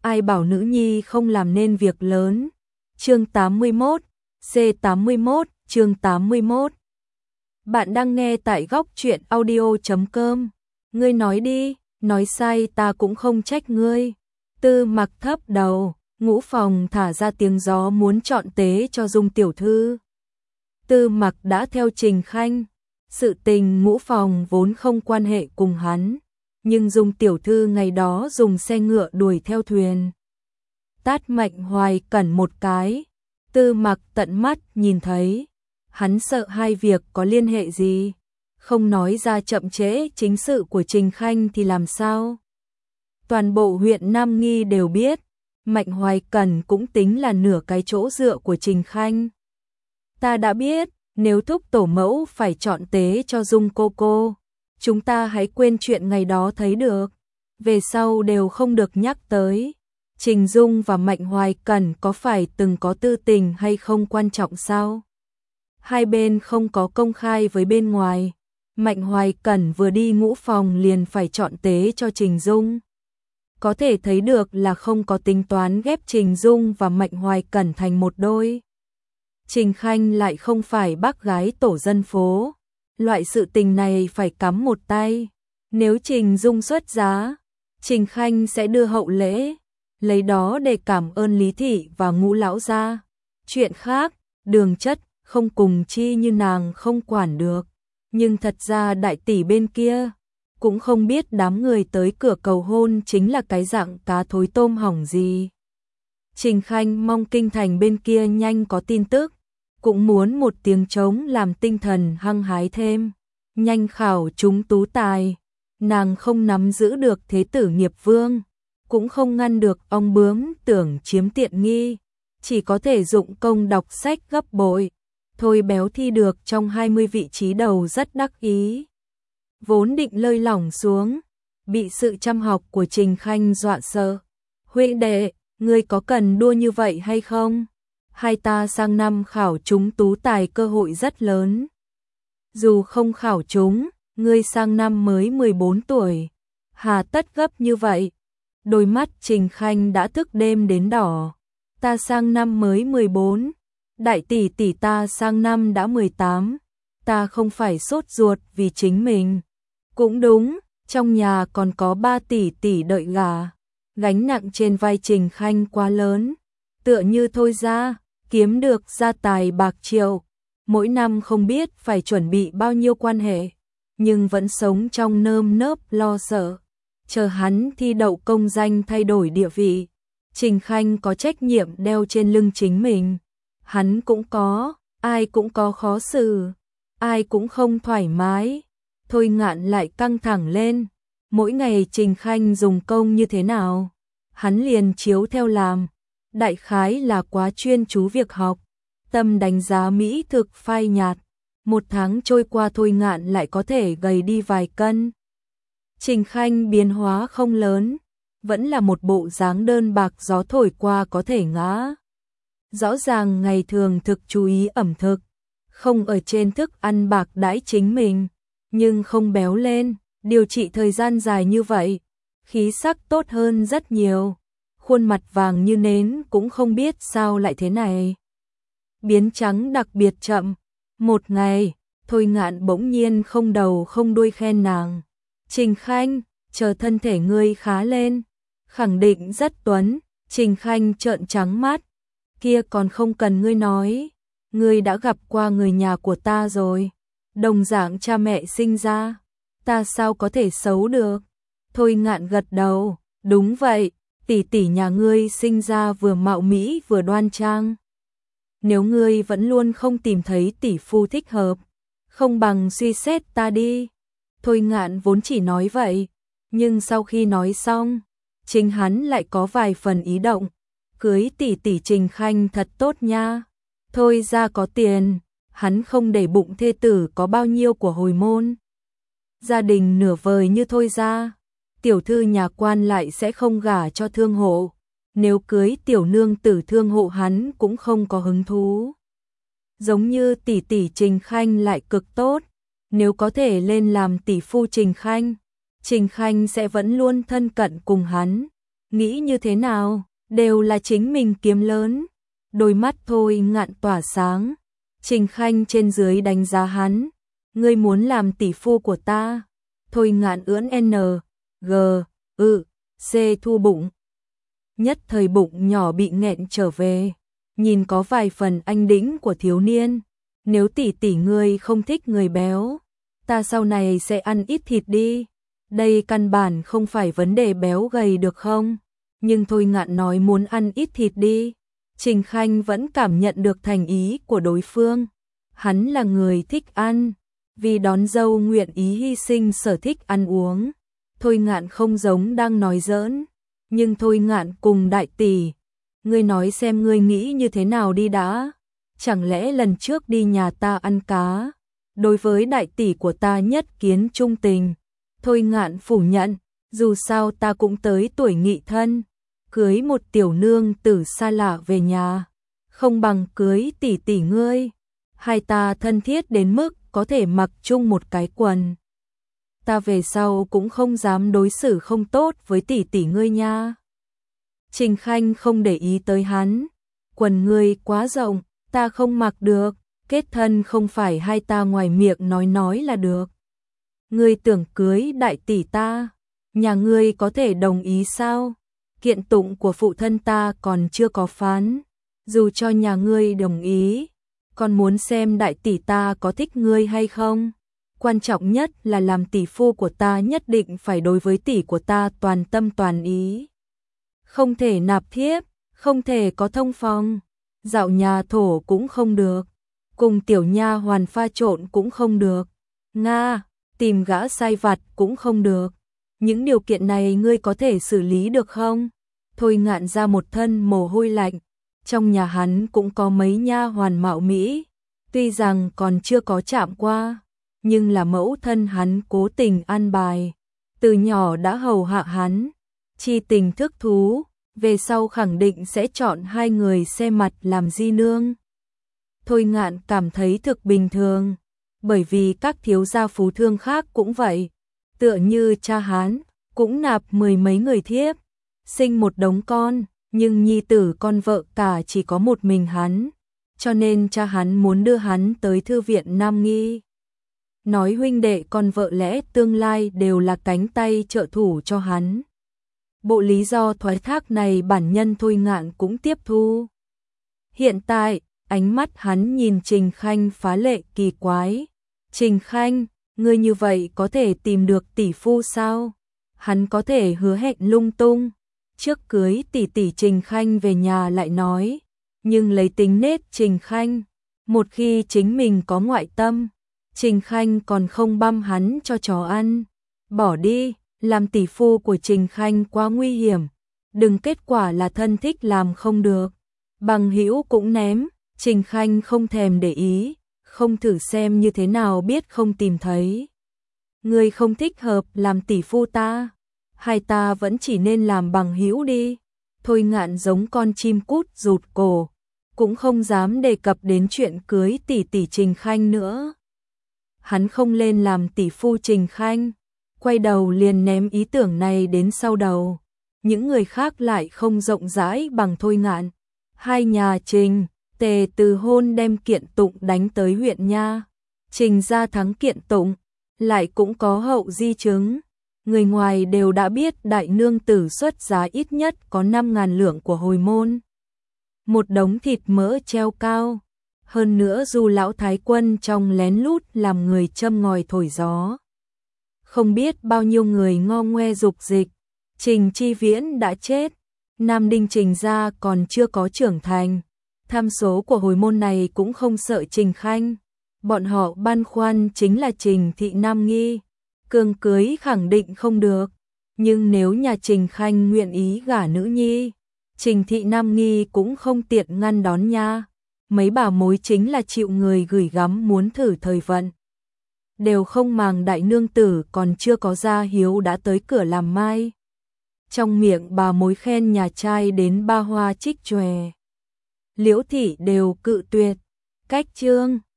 ai bảo nữ nhi không làm nên việc lớn. Chương 81, C81, chương 81. Bạn đang nghe tại góc truyện audio.com. Ngươi nói đi, nói sai ta cũng không trách ngươi. Tư Mặc thấp đầu, Ngũ Phòng thả ra tiếng gió muốn chọn tế cho Dung tiểu thư. Tư Mặc đã theo Trình Khanh, sự tình Ngũ Phòng vốn không quan hệ cùng hắn, nhưng Dung tiểu thư ngày đó dùng xe ngựa đuổi theo thuyền, tát Mạnh Hoài Cẩn một cái. Tư Mặc tận mắt nhìn thấy, hắn sợ hai việc có liên hệ gì, không nói ra chậm trễ chính sự của Trình Khanh thì làm sao? Toàn bộ huyện Nam Nghi đều biết, Mạnh Hoài Cẩn cũng tính là nửa cái chỗ dựa của Trình Khanh. Ta đã biết, nếu thúc tổ mẫu phải chọn tế cho Dung cô, chúng ta hãy quên chuyện ngày đó thấy được, về sau đều không được nhắc tới. Trình Dung và Mạnh Hoài Cẩn có phải từng có tư tình hay không quan trọng sao? Hai bên không có công khai với bên ngoài. Mạnh Hoài Cẩn vừa đi Ngũ Phòng liền phải chọn tế cho Trình Dung. Có thể thấy được là không có tính toán ghép Trình Dung và Mạnh Hoài Cẩn thành một đôi. Trình Khanh lại không phải bác gái tổ dân phố. Loại sự tình này phải cắm một tay. Nếu Trình Dung xuất giá, Trình Khanh sẽ đưa hậu lễ, lấy đó để cảm ơn Lý Thị và Ngũ lão gia. Chuyện khác, đường chất, không cùng chi như nàng không quản được. Nhưng thật ra đại tỷ bên kia cũng không biết đám người tới cửa cầu hôn chính là cái dạng cá thối tôm hỏng gì. Trình Khanh mong kinh thành bên kia nhanh có tin tức, cũng muốn một tiếng trống làm tinh thần hăng hái thêm, nhanh khảo chúng tú tài. Nàng không nắm giữ được thế tử nghiệp vương, cũng không ngăn được ong bướm tưởng chiếm tiện nghi, chỉ có thể dụng công đọc sách gấp bội. Thôi Béo thi được trong 20 vị trí đầu rất đắc ý. Vốn định lơi lỏng xuống, bị sự chăm học của Trình Khanh dọa sợ. Huynh đệ, ngươi có cần đua như vậy hay không? Hai ta sang năm khảo chúng tú tài cơ hội rất lớn. Dù không khảo chúng, ngươi sang năm mới 14 tuổi. Hà tất gấp như vậy? Đôi mắt Trình Khanh đã thức đêm đến đỏ. Ta sang năm mới 14. Đại tỷ tỷ ta sang năm đã 18, ta không phải sốt ruột vì chính mình. Cũng đúng, trong nhà còn có 3 tỷ tỷ đợi gả. Gánh nặng trên vai Trình Khanh quá lớn, tựa như thôi ra, kiếm được gia tài bạc triệu. Mỗi năm không biết phải chuẩn bị bao nhiêu quan hệ, nhưng vẫn sống trong nơm nớp lo sợ. Chờ hắn thi đậu công danh thay đổi địa vị, Trình Khanh có trách nhiệm đeo trên lưng chính mình. Hắn cũng có, ai cũng có khó xử, ai cũng không thoải mái. Thôi Ngạn lại căng thẳng lên, mỗi ngày Trình Khanh dùng công như thế nào, hắn liền chiếu theo làm. Đại khái là quá chuyên chú việc học, tâm đánh giá mỹ thực phai nhạt. Một tháng trôi qua Thôi Ngạn lại có thể gầy đi vài cân. Trình Khanh biến hóa không lớn, vẫn là một bộ dáng đơn bạc gió thổi qua có thể ngã. Rõ ràng ngày thường thực chú ý ẩm thực, không ở trên thức ăn bạc đãi chính mình, nhưng không béo lên, điều trị thời gian dài như vậy, khí sắc tốt hơn rất nhiều, khuôn mặt vàng như nến cũng không biết sao lại thế này. Biến trắng đặc biệt chậm, một ngày, Thôi Ngạn bỗng nhiên không đầu không đuôi khen nàng. Trình Khanh, chờ thân thể ngươi khá lên, khẳng định rất tuấn. Trình Khanh trợn trắng mắt. Kia còn không cần ngươi nói, ngươi đã gặp qua người nhà của ta rồi, đồng dạng cha mẹ sinh ra, ta sao có thể xấu được. Thôi Ngạn gật đầu, đúng vậy, tỷ tỷ nhà ngươi sinh ra vừa mạo mỹ vừa đoan trang. Nếu ngươi vẫn luôn không tìm thấy tỷ phu thích hợp, không bằng suy xét ta đi. Thôi Ngạn vốn chỉ nói vậy, nhưng sau khi nói xong, chính hắn lại có vài phần ý động. Cưới tỷ tỷ Trình Khanh thật tốt nha. Thôi ra có tiền, hắn không để bụng thê tử có bao nhiêu của hồi môn. Gia đình nửa vời như Thôi ra, tiểu thư nhà quan lại sẽ không gả cho thương hộ. Nếu cưới tiểu nương tử thương hộ hắn cũng không có hứng thú. Giống như tỷ tỷ Trình Khanh lại cực tốt, nếu có thể lên làm tỷ phu Trình Khanh sẽ vẫn luôn thân cận cùng hắn. nghĩ như thế nào, đều là chính mình kiếm lớn. Đôi mắt Thôi Ngạn tỏa sáng, Trình Khanh trên dưới đánh giá hắn, ngươi muốn làm tỷ phu của ta. Thôi Ngạn ưỡn N, G, C thu bụng. Nhất thời bụng nhỏ bị nghẹn trở về, nhìn có vài phần anh đĩnh của thiếu niên. Nếu tỷ tỷ ngươi không thích người béo, ta sau này sẽ ăn ít thịt đi. Đây căn bản không phải vấn đề béo gầy được không? Nhưng Thôi Ngạn nói muốn ăn ít thịt đi. Trình Khanh vẫn cảm nhận được thành ý của đối phương. Hắn là người thích ăn, vì đón dâu nguyện ý hy sinh sở thích ăn uống. Thôi Ngạn không giống đang nói giỡn, nhưng Thôi Ngạn cùng đại tỷ, ngươi nói xem ngươi nghĩ như thế nào đi đã. Chẳng lẽ lần trước đi nhà ta ăn cá, đối với đại tỷ của ta nhất kiến trung tình? Thôi Ngạn phủ nhận, dù sao ta cũng tới tuổi nghị thân, cưới một tiểu nương tử xa lạ về nhà, không bằng cưới tỷ tỷ ngươi. Hai ta thân thiết đến mức có thể mặc chung một cái quần. Ta về sau cũng không dám đối xử không tốt với tỷ tỷ ngươi nha. Trình Khanh không để ý tới hắn, quần ngươi quá rộng, ta không mặc được, kết thân không phải hai ta ngoài miệng nói là được. Ngươi tưởng cưới đại tỷ ta, nhà ngươi có thể đồng ý sao? Kiện tụng của phụ thân ta còn chưa có phán, dù cho nhà ngươi đồng ý, còn muốn xem đại tỷ ta có thích ngươi hay không. Quan trọng nhất là làm tỷ phu của ta nhất định phải đối với tỷ của ta toàn tâm toàn ý. Không thể nạp thiếp, không thể có thông phòng, dạo nhà thổ cũng không được, cùng tiểu nha hoàn pha trộn cũng không được, Nga, tìm gã sai vặt cũng không được. Những điều kiện này ngươi có thể xử lý được không? Thôi Ngạn ra một thân mồ hôi lạnh, trong nhà hắn cũng có mấy nha hoàn mạo mỹ, tuy rằng còn chưa có chạm qua, nhưng là mẫu thân hắn cố tình an bài, từ nhỏ đã hầu hạ hắn, chi tình thức thú, về sau khẳng định sẽ chọn hai người xem mặt làm di nương. Thôi Ngạn cảm thấy thực bình thường, bởi vì các thiếu gia phú thương khác cũng vậy, tựa như cha hắn cũng nạp mười mấy người thiếp, sinh một đống con, nhưng nhi tử con vợ cả chỉ có một mình hắn, cho nên cha hắn muốn đưa hắn tới thư viện Nam Nghi. Nói huynh đệ con vợ lẽ tương lai đều là cánh tay trợ thủ cho hắn. Bộ lý do thoái thác này bản nhân Thôi Ngạn cũng tiếp thu. Hiện tại, ánh mắt hắn nhìn Trình Khanh phá lệ kỳ quái. Trình Khanh, ngươi như vậy có thể tìm được tỷ phu sao? Hắn có thể hứa hẹn lung tung. Trước cưới tỷ tỷ Trình Khanh về nhà lại nói, nhưng lấy tính nết Trình Khanh, một khi chính mình có ngoại tâm, Trình Khanh còn không băm hắn cho chó ăn. Bỏ đi, làm tỷ phu của Trình Khanh quá nguy hiểm, đừng kết quả là thân thích làm không được. Bằng hữu cũng ném, Trình Khanh không thèm để ý, không thử xem như thế nào biết không tìm thấy. Ngươi không thích hợp làm tỷ phu ta, hai ta vẫn chỉ nên làm bằng hữu đi. Thôi Ngạn giống con chim cút rụt cổ, cũng không dám đề cập đến chuyện cưới tỷ tỷ Trình Khanh nữa. Hắn không lên làm tỷ phu Trình Khanh, quay đầu liền ném ý tưởng này đến sau đầu. Những người khác lại không rộng rãi bằng Thôi Ngạn. Hai nhà Trình, Tề từ hôn đem kiện tụng đánh tới huyện nha. Trình ra thắng kiện tụng, lại cũng có hậu di chứng. Người ngoài đều đã biết đại nương tử xuất giá ít nhất có 5.000 lượng của hồi môn. Một đống thịt mỡ treo cao. Hơn nữa dù lão thái quân trong lén lút làm người châm ngòi thổi gió. Không biết bao nhiêu người ngo ngoe dục dịch. Trình Chi Viễn đã chết. Nam Đinh Trình gia còn chưa có trưởng thành. Tham số của hồi môn này cũng không sợ Trình Khanh. Bọn họ băn khoăn chính là Trình Thị Nam Nghi. Cường cưới khẳng định không được. Nhưng nếu nhà Trình Khanh nguyện ý gả nữ nhi, Trình Thị Nam Nghi cũng không tiện ngăn đón nha. Mấy bà mối chính là chịu người gửi gắm muốn thử thời vận. Đều không màng đại nương tử còn chưa có gia hiếu đã tới cửa làm mai. Trong miệng bà mối khen nhà trai đến ba hoa trích chòe. Liễu Thị đều cự tuyệt. Cách chương